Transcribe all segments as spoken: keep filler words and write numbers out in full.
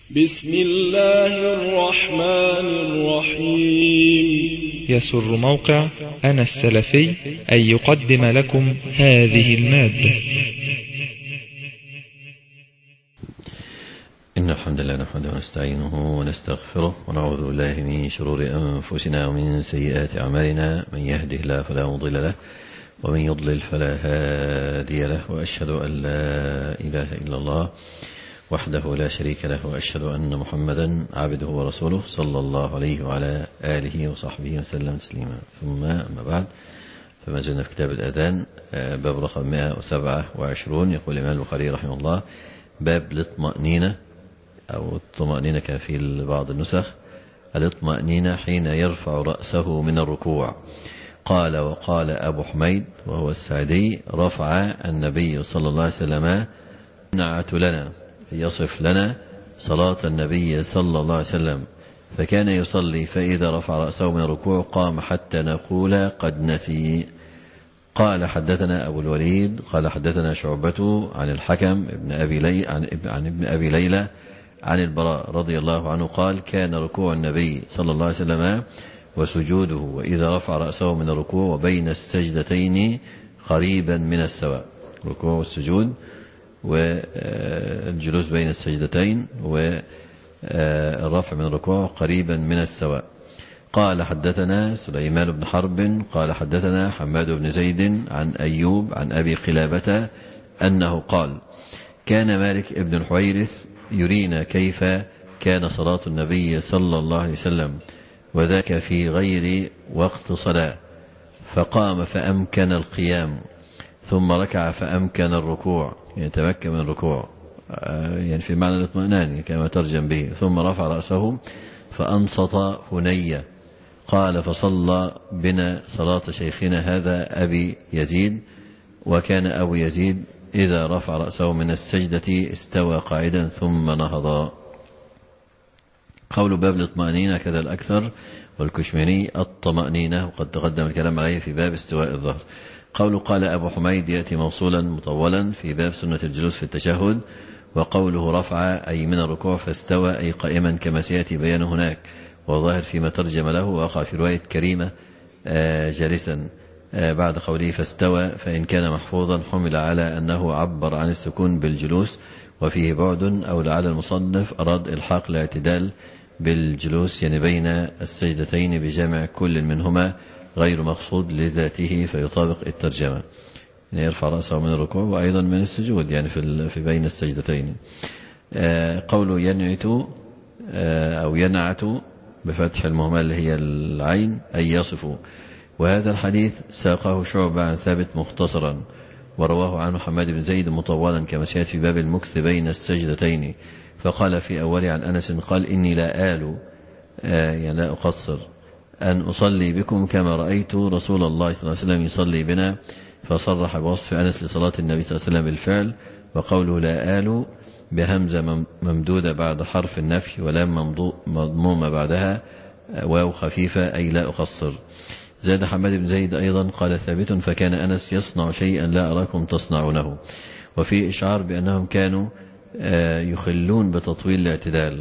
بسم الله الرحمن الرحيم. يسر موقع أنا السلفي أن يقدم لكم هذه المادة. إن الحمد لله نحمده ونستعينه ونستغفره ونعوذ بالله من شرور أنفسنا ومن سيئات أعمالنا، من يهده الله فلا مضل له ومن يضلل فلا هادي له، وأشهد أن لا إله إلا الله وحده لا شريك له، وأشهد أن محمدا عبده ورسوله صلى الله عليه وعلى آله وصحبه وسلم تسليما. ثم أما بعد، فما زلنا في كتاب الأذان، باب رقم مئة وسبعة وعشرون. يقول الإمام البخاري رحمه الله: باب الاطمأنينة، أو الطمأنينة كان في بعض النسخ الاطمأنينة حين يرفع رأسه من الركوع. قال: وقال أبو حميد وهو السعدي: رفع النبي صلى الله عليه وسلم نعت لنا، يصف لنا صلاة النبي صلى الله عليه وسلم، فكان يصلي فإذا رفع رأسه من الركوع قام حتى نقول قد نسي. قال: حدثنا أبو الوليد قال حدثنا شعبة عن الحكم ابن أبي لي عن عن ابن أبي ليلى عن البراء رضي الله عنه قال: كان ركوع النبي صلى الله عليه وسلم وسجوده وإذا رفع رأسه من الركوع وبين السجدتين قريبا من السواء. الركوع والسجود والجلوس بين السجدتين والرفع من الركوع قريبا من السواء. قال: حدثنا سليمان بن حرب قال حدثنا حماد بن زيد عن أيوب عن أبي قلابة أنه قال: كان مالك بن الحويرث يرينا كيف كان صلاة النبي صلى الله عليه وسلم، وذاك في غير وقت صلاة، فقام فأمكن القيام، ثم ركع فأمكن الركوع، يعني تمكن من الركوع، يعني في معنى الاطمئنان كما ترجم به، ثم رفع رأسه فأنصت هنية. قال: فصلى بنا صلاة شيخنا هذا أبي يزيد، وكان أبو يزيد إذا رفع رأسه من السجدة استوى قاعدا ثم نهض. قول باب الاطمئنينة كذا الأكثر والكشميري الطمأنينة، وقد تقدم الكلام عليه في باب استواء الظهر. قول قال أبو حميد يأتي موصولا مطولا في باب سنة الجلوس في التشهد، وقوله رفع أي من الركوع فاستوى أي قائما كما سيأتي بيان هناك، وظاهر فيما ترجم له وقع في رواية كريمة جالسا بعد قوله فاستوى، فإن كان محفوظا حمل على أنه عبر عن السكون بالجلوس وفيه بعد، أو لعل المصنف أراد إلحاق الاعتدال بالجلوس يعني بين السجدتين بجمع كل منهما غير مقصود لذاته فيطابق الترجمة، يعني يرفع رأسه من الركوع وأيضا من السجود يعني في في بين السجدتين. قوله ينعت أو ينعت بفتح المهمل اللي هي العين أي يصف. وهذا الحديث ساقه شعبة عن ثابت مختصرا، ورواه عنه حماد بن زيد مطولا كما سيأتي في باب المكث بين السجدتين. فقال في أوله عن أنس قال: إني لا آل يعني لا أقصر أن أصلي بكم كما رأيت رسول الله صلى الله عليه وسلم يصلي بنا، فصرح بوصف أنس لصلاة النبي صلى الله عليه وسلم بالفعل. وقوله لا آل بهمزة ممدودة بعد حرف النفي ولام مضمومة بعدها واو خفيفة أي لا أقصر. زاد حماد بن زيد أيضا قال ثابت: فكان أنس يصنع شيئا لا أراكم تصنعونه. وفي إشعار بأنهم كانوا يخلون بتطويل الاعتدال،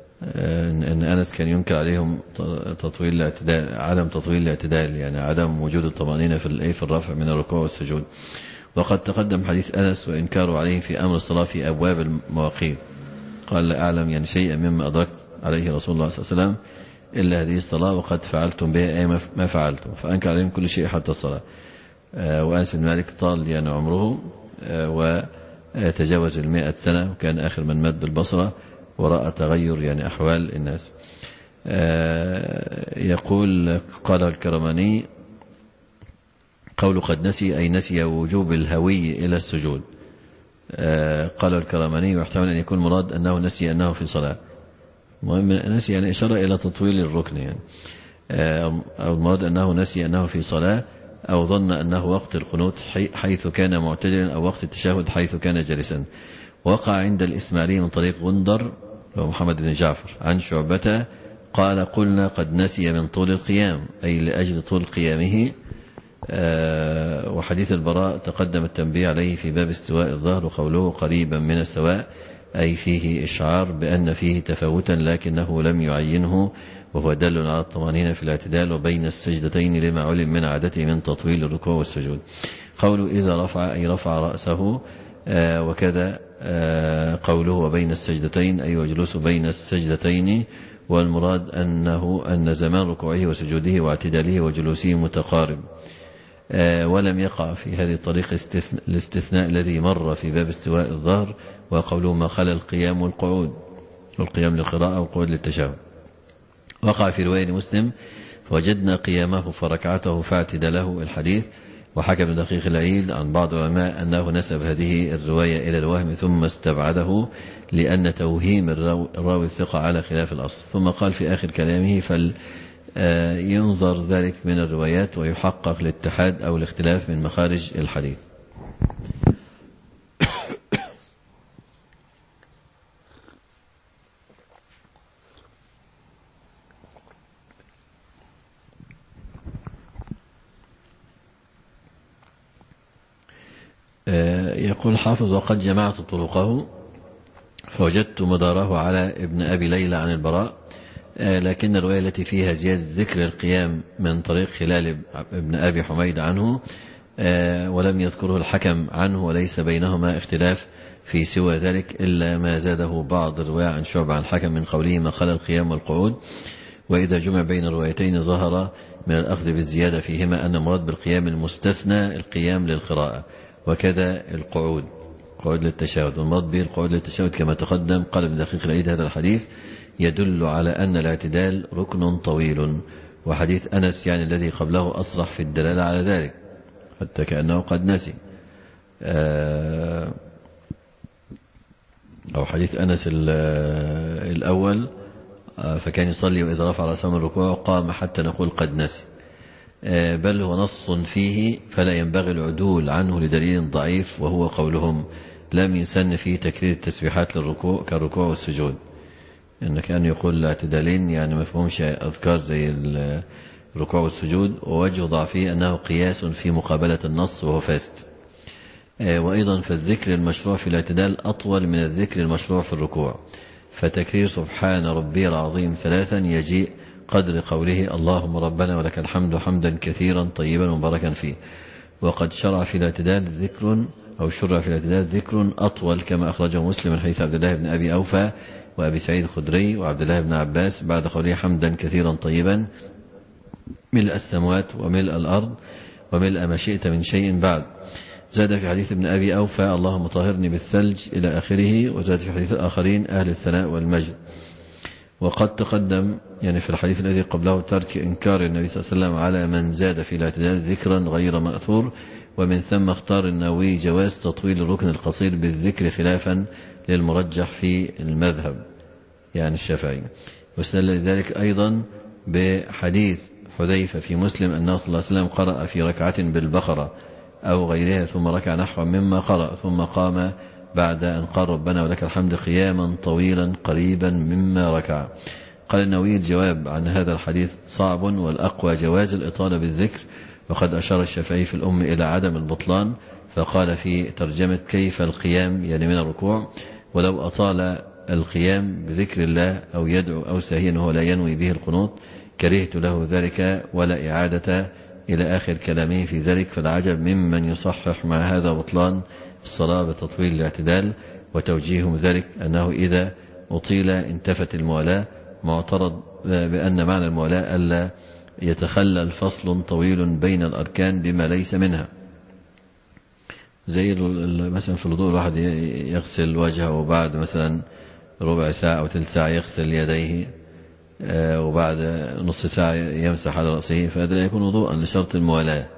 أن أنس كان ينكر عليهم تطويل الاعتدال، عدم تطويل الاعتدال، يعني عدم وجود الطمأنينة في في الرفع من الركوع والسجود. وقد تقدم حديث أنس وإنكاره عليه في أمر الصلاة في أبواب المواقيت. قال: لا أعلم يعني شيئا مما أدركت عليه رسول الله صلى الله عليه وسلم إلا هذه الصلاة، وقد فعلتم بها أي ما فعلتم، فأنكر عليهم كل شيء حتى الصلاة. وأنس بن مالك طال يعني عمره وتجاوز المئة سنة، وكان آخر من مات بالبصرة ورأى تغير يعني أحوال الناس. يقول قال الكرماني: قول قد نسي أي نسي وجوب الهوي إلى السجود. قال الكرماني: واحتمل أن يكون مراد أنه نسي أنه في صلاة، مهم نسي يعني إشارة إلى تطويل الركن يعني، أو المراد أنه نسي أنه في صلاة، أو ظن أنه وقت القنوت حيث كان معتدلا، أو وقت التشهد حيث كان جالسا. وقع عند الإسماعيلي من طريق غندر ومحمد بن جعفر عن شعبة قال: قلنا قد نسي من طول القيام أي لأجل طول قيامه. وحديث البراء تقدم التنبيه عليه في باب استواء الظهر، وقوله قريبا من السواء أي فيه إشعار بأن فيه تفاوتا لكنه لم يعينه، وهو دل على الطمأنينة في الاعتدال وبين السجدتين لما علم من عادته من تطويل الركوع والسجود. قوله إذا رفع أي رفع رأسه، آه وكذا آه قوله وبين السجدتين أي وجلوس بين السجدتين، والمراد أنه أن زمان ركوعه وسجوده واعتداله وجلوسه متقارب. آه ولم يقع في هذه الطريقة الاستثناء الذي مر في باب استواء الظهر، وقوله ما خلا القيام والقعود، والقيام للقراءة والقعود للتشهد. وقع في رواية مسلم فوجدنا قيامه فركعته فاعتداله الحديث. وحكى ابن دقيق العيد عن بعض العلماء أنه نسب هذه الرواية إلى الوهم ثم استبعده لأن توهيم الراوي الثقة على خلاف الأصل. ثم قال في آخر كلامه فلينظر ذلك من الروايات ويحقق الاتحاد أو الاختلاف من مخارج الحديث. يقول الحافظ وقد جمعت طرقه فوجدت مداره على ابن أبي ليلى عن البراء، لكن الرواية التي فيها زيادة ذكر القيام من طريق خلال ابن أبي حميد عنه ولم يذكره الحكم عنه، وليس بينهما اختلاف في سوى ذلك إلا ما زاده بعض الرواية عن شعب عن الحكم من قوله ما خلا القيام والقعود. وإذا جمع بين الروايتين ظهر من الأخذ بالزيادة فيهما أن مراد بالقيام المستثنى القيام للقراءة، وكذا القعود قعود للتشهد، والمراد به القعود للتشهد كما تقدم. قال ابن دقيق العيد هذا الحديث يدل على أن الاعتدال ركن طويل، وحديث أنس يعني الذي قبله أصرح في الدلالة على ذلك حتى كأنه قد نسي. أو حديث أنس الأول فكان يصلي وإذا رفع رأسه من الركوع قام حتى نقول قد نسي، بل هو نص فيه فلا ينبغي العدول عنه لدليل ضعيف، وهو قولهم لم يسن فيه تكرير التسبيحات للركوع كالركوع والسجود، إن كان يقول الاعتدالين يعني ما فهمش أذكار زي الركوع والسجود، ووجه ضعفه أنه قياس في مقابلة النص وهو فاسد. وأيضا فالذكر المشروع في الاعتدال أطول من الذكر المشروع في الركوع، فتكرير سبحان ربي العظيم ثلاثا يجيء قدر قوله اللهم ربنا ولك الحمد حمدا كثيرا طيبا مباركا فيه. وقد شرع في الاعتدال ذكر أو شرع في الاعتدال ذكر أطول كما أخرجه مسلم من حديث عبد الله بن أبي أوفى وأبي سعيد الخدري وعبد الله بن عباس بعد قوله حمدا كثيرا طيبا ملء السماوات وملء الأرض وملء ما شئت من شيء بعد. زاد في حديث ابن أبي أوفى اللهم طهرني بالثلج إلى آخره. وزاد في حديث الآخرين أهل الثناء والمجد. وقد تقدم يعني في الحديث الذي قبله ترك إنكار النبي صلى الله عليه وسلم على من زاد في الاعتدال ذكرا غير مأثور، ومن ثم اختار النووي جواز تطويل الركن القصير بالذكر خلافا للمرجح في المذهب يعني الشافعي. واستدل ذلك أيضا بحديث حذيفة في مسلم أنه صلى الله عليه وسلم قرأ في ركعة بالبقرة أو غيرها ثم ركع نحو مما قرأ ثم قام بعد أن قال ربنا ولك الحمد قياما طويلا قريبا مما ركع. قال النووي الجواب عن هذا الحديث صعب، والأقوى جواز الإطالة بالذكر، وقد أشار الشافعي في الأم إلى عدم البطلان فقال في ترجمة كيف القيام يعني من الركوع ولو أطال القيام بذكر الله أو يدعو أو ساهيا وهو لا ينوي به القنوط كرهت له ذلك ولا إعادة إلى آخر كلامه في ذلك. فالعجب ممن يصحح مع هذا بطلان الصلاة بتطويل الاعتدال، وتوجيههم ذلك أنه إذا أطيل انتفت الموالاة، معترض بأن معنى الموالاة ألا يتخلل فصل طويل بين الأركان بما ليس منها، زي مثلا في الوضوء الواحد يغسل وجهه وبعد مثلا ربع ساعة أو ثلث ساعة يغسل يديه وبعد نص ساعة يمسح على رأسه، فهذا لا يكون وضوءا لشرط الموالاة.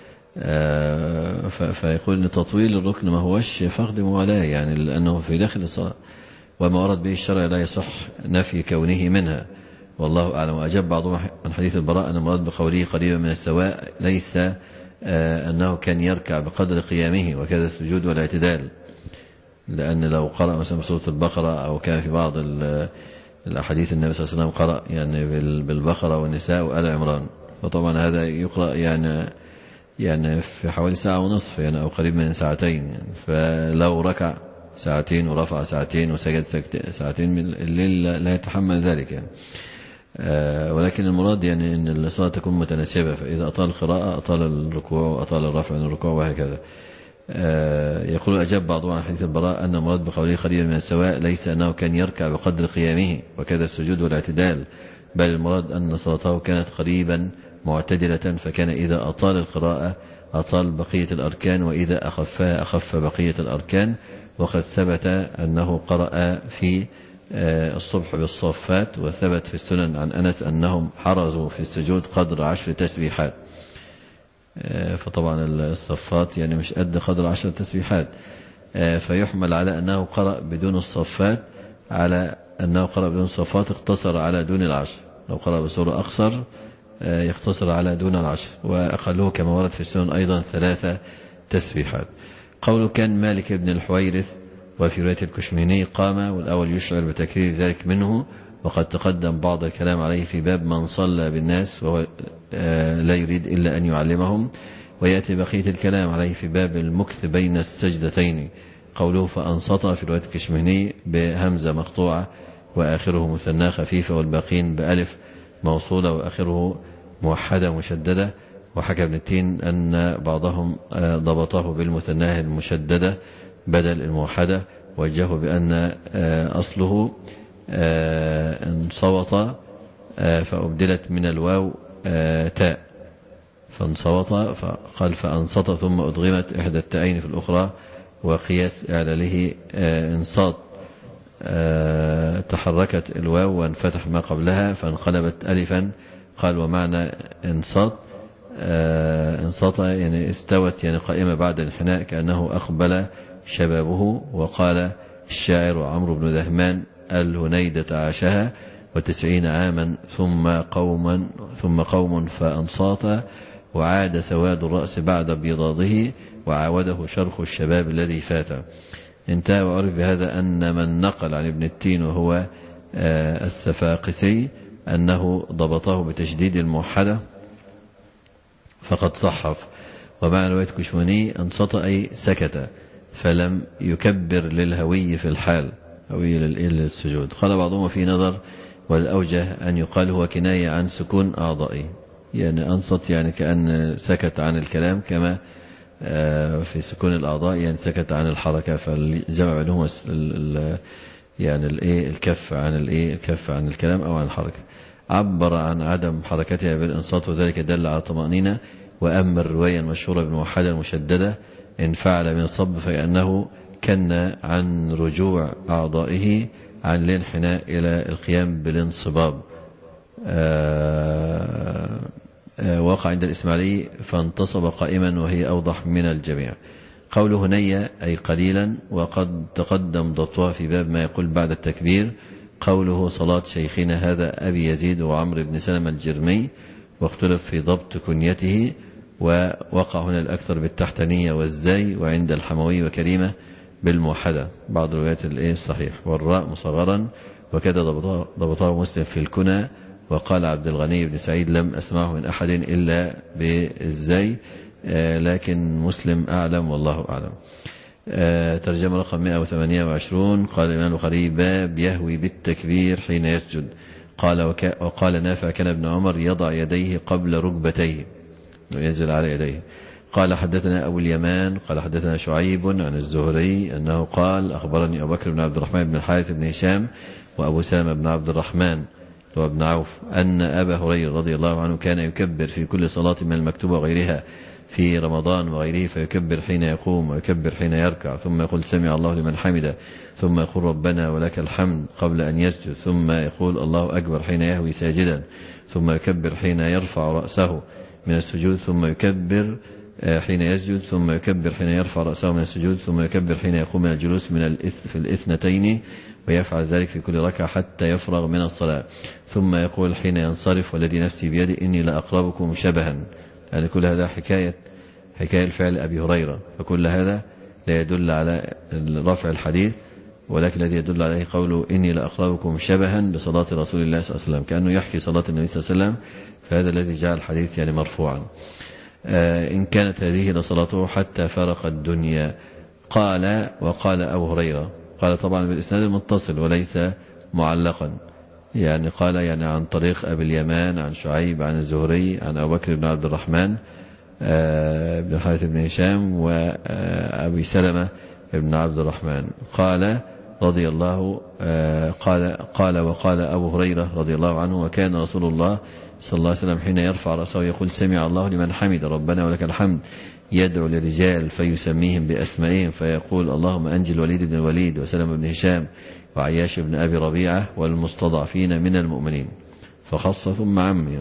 فيقول أن تطويل الركن ما هوش فقد موالاة يعني لأنه في داخل الصلاة، وما ورد به الشرع لا يصح نفي كونه منها، والله أعلم. وأجاب بعضهم عن حديث البراء أن المراد بقوله قريبا من السواء ليس أنه كان يركع بقدر قيامه، وكذا السجود والاعتدال، لأن لو قرأ مثلا سورة البقرة أو كان في بعض الأحاديث النبي صلى الله عليه وسلم قرأ يعني بالبقرة والنساء وآل عمران، فطبعا هذا يقرأ يعني يعني في حوالي ساعة ونصف يعني أو قريب من ساعتين يعني، فلو ركع ساعتين ورفع ساعتين وسجد ساعتين من الليل لا يتحمل ذلك يعني. آه ولكن المراد يعني أن الصلاة تكون متناسبة، فإذا أطال القراءة أطال الركوع وأطال الرفع من الركوع وهكذا. آه يقول أجاب بعضهم عن حديث البراء أن المراد بقوله قريبا من السواء ليس أنه كان يركع بقدر قيامه وكذا السجود والاعتدال، بل المراد أن صلاته كانت قريبا معتدلة، فكان إذا أطال القراءة أطال بقية الأركان، وإذا أخفها أخف بقية الأركان. وقد ثبت أنه قرأ في الصبح بالصفات، وثبت في السنن عن أنس أنهم حرزوا في السجود قدر عشر تسبيحات. فطبعا الصفات يعني مش قد قدر عشر تسبيحات، فيحمل على أنه قرأ بدون الصفات على أنه قرأ بدون الصفات اقتصر على دون العشر، لو قرأ بصورة أقصر يقتصر على دون العشر، وأقله كما ورد في السنن أيضا ثلاثة تسبيحات. قوله كان مالك بن الحويرث، وفي رواية الكشميني قام، والأول يشعر بتكرير ذلك منه، وقد تقدم بعض الكلام عليه في باب من صلى بالناس وهو لا يريد إلا أن يعلمهم، ويأتي بقية الكلام عليه في باب المكث بين السجدتين. قوله فأنصت في رواية الكشميني بهمزة مقطوعة وآخره مثنى خفيفة، والباقين بألف موصولة وآخره موحدة مشددة. وحكى ابن التين أن بعضهم ضبطه بالمثناه المشددة بدل الموحدة، وجهه بأن أصله انصوت فأبدلت من الواو تاء، فانصوت فقال فأنصت ثم أدغمت إحدى التائين في الأخرى، وقياس إعلاله انصات تحركت الواو وانفتح ما قبلها فانقلبت ألفا. قال ومعنى انصات انصات يعني استوت يعني قائمة بعد الانحناء كأنه أقبل شبابه. وقال الشاعر عمرو بن دهمان الهنيدة عاشها وتسعين عاما ثم قوما ثم قوم فأنصات، وعاد سواد الرأس بعد بيضاضه وعاوده شرخ الشباب الذي فات. انتهى. وعرف بهذا أن من نقل عن ابن التين وهو السفاقسي أنه ضبطه بتشديد الموحدة فقد صحف. ومع رواية كشماني أنصت أي سكت فلم يكبر للهوي في الحال، هوي للسجود. قال بعضهم في نظر، والأوجه أن يقال هو كناية عن سكون أعضائه، يعني أنصت يعني كأن سكت عن الكلام، كما في سكون الأعضاء يعني سكت عن الحركة، فالجمع بينهما يعني الايه الكف عن الايه الكف عن الكلام أو عن الحركة. عبر عن عدم حركتها بالإنصات، وذلك دل على طمأنينة. وأما الرواية المشهورة بالموحدة المشددة إن فعل من الصب فإنه كان عن رجوع أعضائه عن الانحناء إلى القيام بالانصباب. آآ آآ وقع عند الإسماعيلي فانتصب قائما، وهي أوضح من الجميع. قوله هنية أي قليلا، وقد تقدم ضبطها في باب ما يقول بعد التكبير. قوله صلاة شيخنا هذا أبي يزيد وعمر بن سلمة الجرمي، واختلف في ضبط كنيته، ووقع هنا الأكثر بالتحتانية والزاي، وعند الحموي وكريمة بالموحدة بعض روايات الصحيح، والراء مصغرا، وكذا ضبطه, ضبطه مسلم في الكنى. وقال عبد الغني بن سعيد لم أسمعه من أحد إلا بالزاي، لكن مسلم أعلم والله أعلم. ترجمة رقم مئة وثمانية وعشرين. قال الإمام البخاري باب يهوي بالتكبير حين يسجد. قال وك... وقال نافع كان ابن عمر يضع يديه قبل ركبتيه وينزل على يديه. قال حدثنا أبو اليمان قال حدثنا شعيب عن الزهري أنه قال أخبرني أبو بكر بن عبد الرحمن بن الحارث بن هشام وأبو سلمة بن عبد الرحمن وابن عوف أن أبا هريرة رضي الله عنه كان يكبر في كل صلاة من المكتوبة وغيرها في رمضان وغيره، فيكبر حين يقوم ويكبر حين يركع، ثم يقول سمع الله لمن حمده، ثم يقول ربنا ولك الحمد قبل أن يسجد، ثم يقول الله أكبر حين يهوي ساجدا، ثم يكبر حين يرفع رأسه من السجود، ثم يكبر حين يسجد، ثم يكبر حين يرفع رأسه من السجود، ثم يكبر حين يقوم من الجلوس من الإث في الإثنتين، ويفعل ذلك في كل ركعة حتى يفرغ من الصلاة، ثم يقول حين ينصرف والذي نفسي بيده إني لأقربكم شبها. يعني كل هذا حكاية حكاية الفعل أبي هريرة، فكل هذا لا يدل على رفع الحديث، ولكن الذي يدل عليه قوله إني لأقربكم شبها بصلاة رسول الله صلى الله عليه وسلم، كأنه يحكي صلاة النبي صلى الله عليه وسلم، فهذا الذي جعل الحديث يعني مرفوعا. آه إن كانت هذه لصلاته حتى فرق الدنيا. قال وقال أبو هريرة. قال طبعا بالإسناد المتصل وليس معلقا، يعني قال يعني عن طريق أبي اليمان عن شعيب عن الزهري عن أبو بكر بن عبد الرحمن بن الحارث بن هشام وأبي سلمة بن عبد الرحمن. قال رضي الله قال قال وقال أبو هريرة رضي الله عنه: وكان رسول الله صلى الله عليه وسلم حين يرفع رأسه يقول: سمع الله لمن حمد ربنا ولك الحمد، يدعو للرجال فيسميهم بأسمائهم فيقول: اللهم أنجي الوليد بن الوليد وسلم بن هشام وعياش بن أبي ربيعة والمستضعفين من المؤمنين، فخص ثم عم: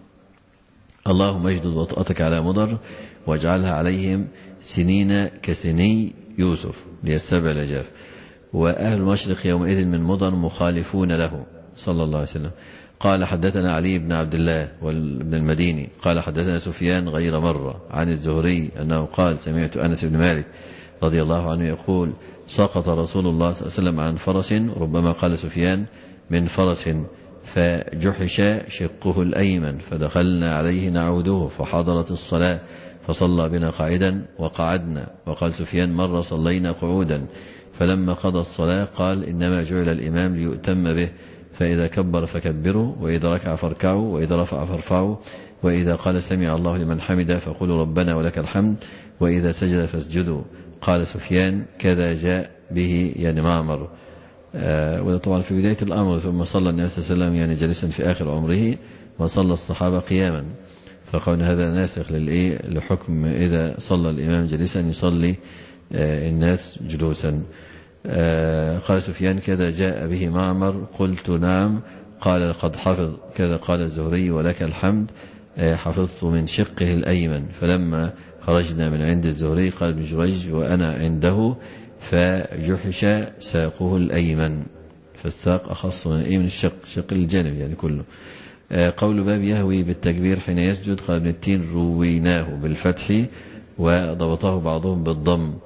اللهم اجدد وطأتك على مضر واجعلها عليهم سنين كسني يوسف ليستبع العجاف، وأهل المشرق يومئذ من مضر مخالفون له صلى الله عليه وسلم. قال حدثنا علي بن عبد الله بن المديني قال حدثنا سفيان غير مرة عن الزهري أنه قال: سمعت أنس بن مالك رضي الله عنه يقول: سقط رسول الله صلى الله عليه وسلم عن فرس، ربما قال سفيان من فرس، فجحش شقه الأيمن فدخلنا عليه نعوده فحضرت الصلاة فصلى بنا قاعدا وقعدنا. وقال سفيان: مرة صلينا قعودا، فلما قضى الصلاة قال: إنما جعل الإمام ليؤتم به، فإذا كبر فكبروا، وإذا ركع فاركعوا، وإذا رفع فارفعوا، وإذا قال سمع الله لمن حمده فقولوا ربنا ولك الحمد، وإذا سجد فاسجدوا. قال سفيان: كذا جاء به يعني معمر. آه وده طبعا في بداية الأمر. ثم صلى النبي صلى الله عليه وسلم يعني جالسا في آخر عمره، وصلى الصحابة قياما، فقال هذا ناسخ للإيه لحكم إذا صلى الإمام جالسا يصلي آه الناس جلوسا. آه قال سفيان: كذا جاء به معمر. قلت: نعم. قال: لقد حفظ. كذا قال الزهري: ولك الحمد، آه حفظت من شقه الأيمن. فلما خرجنا من عند الزهري قال ابن جريج وأنا عنده: فجحش ساقه الأيمن. فالساق أخص من, من الشق، شق الجانب يعني كله. آه قول باب يهوي بالتكبير حين يسجد. قال ابن التين: رويناه بالفتح وضبطه بعضهم بالضم،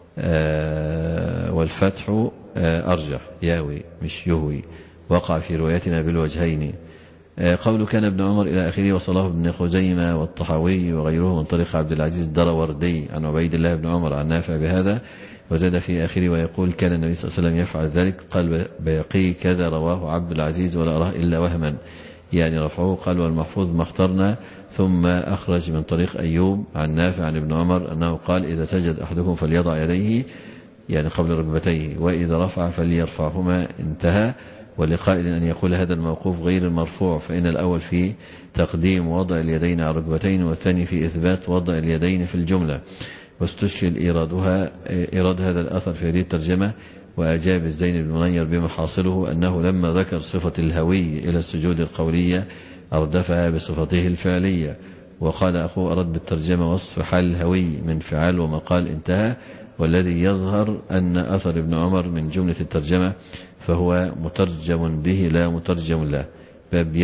آه والفتح آه أرجح، يهوي مش يهوي، وقع في روايتنا بالوجهين. آه قول كان ابن عمر إلى آخره، وصله ابن خزيمة والطحاوي وغيره من طريق عبد العزيز الدروردي عن عبيد الله بن عمر عن نافع بهذا، وزاد في آخره: ويقول كان النبي صلى الله عليه وسلم يفعل ذلك. قال بيقي: كذا رواه عبد العزيز ولا أراه إلا وهما، يعني رفعه. قال: والمحفوظ ما اخترنا. ثم أخرج من طريق أيوب عن نافع عن ابن عمر أنه قال: إذا سجد أحدكم فليضع يديه يعني قبل ركبتيه، وإذا رفع فليرفعهما. انتهى. ولقائل أن يقول هذا الموقوف غير المرفوع، فإن الأول في تقديم وضع اليدين على الركبتين، والثاني في إثبات وضع اليدين في الجملة. واستشكل إيرادها إيراد هذا الأثر في هذه الترجمة. وأجاب الزين بن منير بما حاصله أنه لما ذكر صفة الهوي إلى السجود القولية أردفها بصفته الفعلية. وقال أخوه: أرد بالترجمة وصف حال الهوي من فعال ومقال. انتهى. والذي يظهر أن أثر ابن عمر من جملة الترجمة، فهو مترجم به لا مترجم له. باب